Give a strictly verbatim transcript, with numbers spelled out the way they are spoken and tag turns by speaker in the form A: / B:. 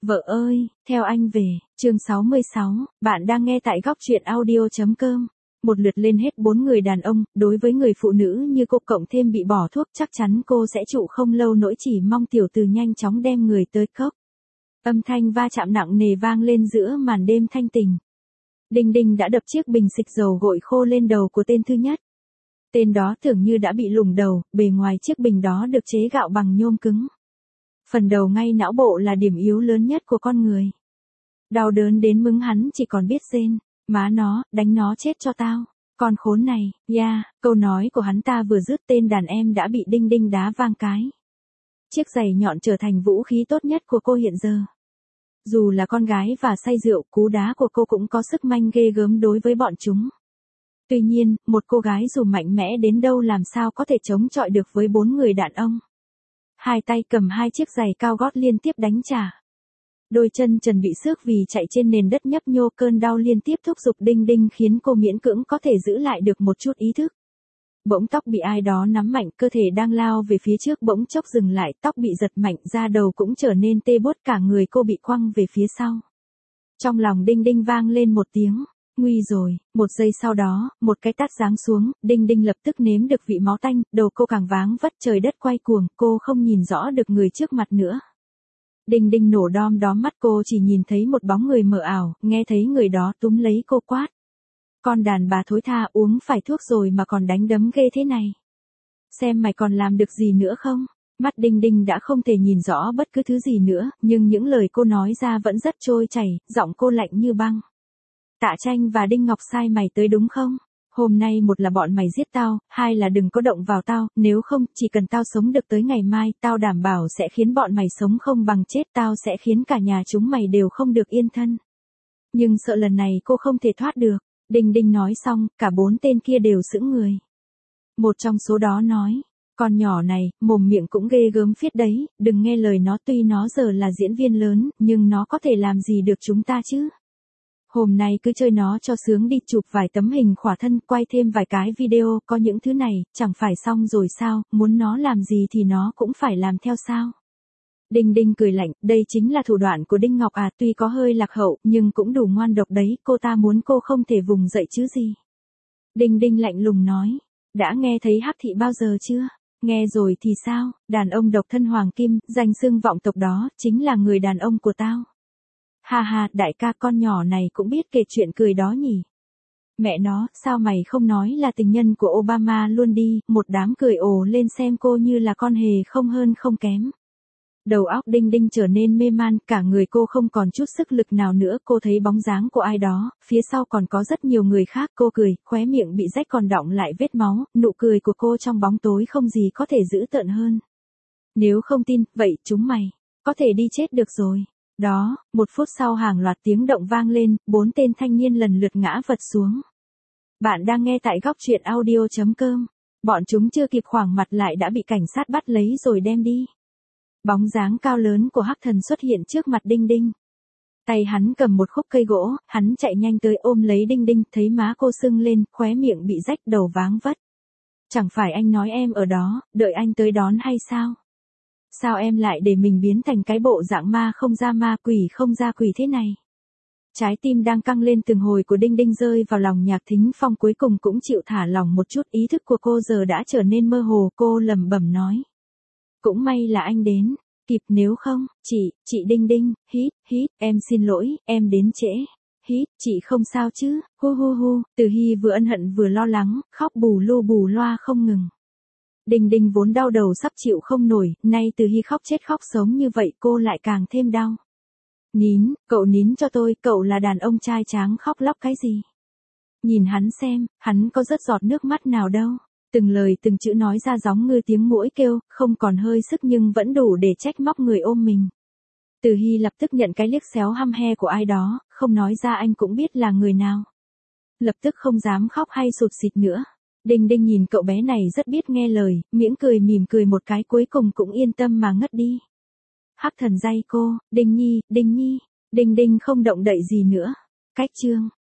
A: Vợ ơi, theo anh về, chương sáu mươi sáu, bạn đang nghe tại góc truyện audio.com. Một lượt lên hết bốn người đàn ông, đối với người phụ nữ như cô cộng thêm bị bỏ thuốc chắc chắn cô sẽ trụ không lâu nỗi chỉ mong tiểu từ nhanh chóng đem người tới cốc. Âm thanh va chạm nặng nề vang lên giữa màn đêm thanh tình. Đinh Đinh đã đập chiếc bình xịt dầu gội khô lên đầu của tên thứ nhất. Tên đó tưởng như đã bị lủng đầu, bề ngoài chiếc bình đó được chế gạo bằng nhôm cứng. Phần đầu ngay não bộ là điểm yếu lớn nhất của con người. Đau đớn đến mức hắn chỉ còn biết rên, má nó, đánh nó chết cho tao, con khốn này, ya, yeah. Câu nói của hắn ta vừa dứt tên đàn em đã bị Đinh Đinh đá vang cái. Chiếc giày nhọn trở thành vũ khí tốt nhất của cô hiện giờ. Dù là con gái và say rượu, cú đá của cô cũng có sức manh ghê gớm đối với bọn chúng. Tuy nhiên, một cô gái dù mạnh mẽ đến đâu làm sao có thể chống chọi được với bốn người đàn ông. Hai tay cầm hai chiếc giày cao gót liên tiếp đánh trả. Đôi chân trần bị xước vì chạy trên nền đất nhấp nhô, cơn đau liên tiếp thúc giục Đinh Đinh khiến cô miễn cưỡng có thể giữ lại được một chút ý thức. Bỗng tóc bị ai đó nắm mạnh, cơ thể đang lao về phía trước bỗng chốc dừng lại, tóc bị giật mạnh ra, đầu cũng trở nên tê buốt, cả người cô bị quăng về phía sau. Trong lòng Đinh Đinh vang lên một tiếng, nguy rồi. Một giây sau đó, một cái tát giáng xuống, Đinh Đinh lập tức nếm được vị máu tanh, đầu cô càng váng vất, trời đất quay cuồng, cô không nhìn rõ được người trước mặt nữa. Đinh Đinh nổ đom đóm mắt, cô chỉ nhìn thấy một bóng người mờ ảo, nghe thấy người đó túm lấy cô quát. Con đàn bà thối tha, uống phải thuốc rồi mà còn đánh đấm ghê thế này. Xem mày còn làm được gì nữa không? Mắt Đinh Đinh đã không thể nhìn rõ bất cứ thứ gì nữa, nhưng những lời cô nói ra vẫn rất trôi chảy, giọng cô lạnh như băng. Tạ Tranh và Đinh Ngọc sai mày tới đúng không? Hôm nay một là bọn mày giết tao, hai là đừng có động vào tao, nếu không, chỉ cần tao sống được tới ngày mai, tao đảm bảo sẽ khiến bọn mày sống không bằng chết, tao sẽ khiến cả nhà chúng mày đều không được yên thân. Nhưng sợ lần này cô không thể thoát được. Đinh Đinh nói xong, cả bốn tên kia đều sững người. Một trong số đó nói, con nhỏ này, mồm miệng cũng ghê gớm phiết đấy, đừng nghe lời nó, tuy nó giờ là diễn viên lớn, nhưng nó có thể làm gì được chúng ta chứ? Hôm nay cứ chơi nó cho sướng đi, chụp vài tấm hình khỏa thân, quay thêm vài cái video, có những thứ này, chẳng phải xong rồi sao, muốn nó làm gì thì nó cũng phải làm theo sao? Đinh Đinh cười lạnh, đây chính là thủ đoạn của Đinh Ngọc à, tuy có hơi lạc hậu, nhưng cũng đủ ngoan độc đấy, cô ta muốn cô không thể vùng dậy chứ gì. Đinh Đinh lạnh lùng nói, đã nghe thấy hắc thị bao giờ chưa? Nghe rồi thì sao, đàn ông độc thân hoàng kim, danh xưng vọng tộc đó, chính là người đàn ông của tao. Ha ha, đại ca, con nhỏ này cũng biết kể chuyện cười đó nhỉ. Mẹ nó, sao mày không nói là tình nhân của Obama luôn đi, một đám cười ồ lên xem cô như là con hề không hơn không kém. Đầu óc Đinh Đinh trở nên mê man, cả người cô không còn chút sức lực nào nữa, cô thấy bóng dáng của ai đó, phía sau còn có rất nhiều người khác, cô cười, khóe miệng bị rách còn đọng lại vết máu, nụ cười của cô trong bóng tối không gì có thể dữ tợn hơn. Nếu không tin, vậy chúng mày, có thể đi chết được rồi. Đó, một phút sau hàng loạt tiếng động vang lên, bốn tên thanh niên lần lượt ngã vật xuống. Bạn đang nghe tại góc truyện audio.com, bọn chúng chưa kịp khoảng mặt lại đã bị cảnh sát bắt lấy rồi đem đi. Bóng dáng cao lớn của Hắc Thần xuất hiện trước mặt Đinh Đinh. Tay hắn cầm một khúc cây gỗ, hắn chạy nhanh tới ôm lấy Đinh Đinh, thấy má cô sưng lên, khóe miệng bị rách, đầu váng vất. Chẳng phải anh nói em ở đó, đợi anh tới đón hay sao? Sao em lại để mình biến thành cái bộ dạng ma không ra ma, quỷ không ra quỷ thế này? Trái tim đang căng lên từng hồi của Đinh Đinh rơi vào lòng Nhạc Thính Phong cuối cùng cũng chịu thả lỏng một chút, ý thức của cô giờ đã trở nên mơ hồ, cô lẩm bẩm nói. Cũng may là anh đến kịp, nếu không, chị, chị Đinh Đinh, hít, hít, em xin lỗi, em đến trễ. Hít, chị không sao chứ, hu hu hu, Từ Hy vừa ân hận vừa lo lắng, khóc bù lu bù loa không ngừng. Đinh Đinh vốn đau đầu sắp chịu không nổi, nay Từ Hy khóc chết khóc sống như vậy cô lại càng thêm đau. Nín, cậu nín cho tôi, cậu là đàn ông trai tráng khóc lóc cái gì? Nhìn hắn xem, hắn có rớt giọt nước mắt nào đâu. Từng lời từng chữ nói ra giống như tiếng muỗi kêu, không còn hơi sức nhưng vẫn đủ để trách móc người ôm mình. Từ Hy lập tức nhận cái liếc xéo hăm he của ai đó, không nói ra anh cũng biết là người nào. Lập tức không dám khóc hay sụt sịt nữa. Đinh Đinh nhìn cậu bé này rất biết nghe lời, miễn cười mỉm cười một cái cuối cùng cũng yên tâm mà ngất đi. Hắc Thần day cô, Đinh Nhi, Đinh Nhi, Đinh Đinh không động đậy gì nữa. Cách chương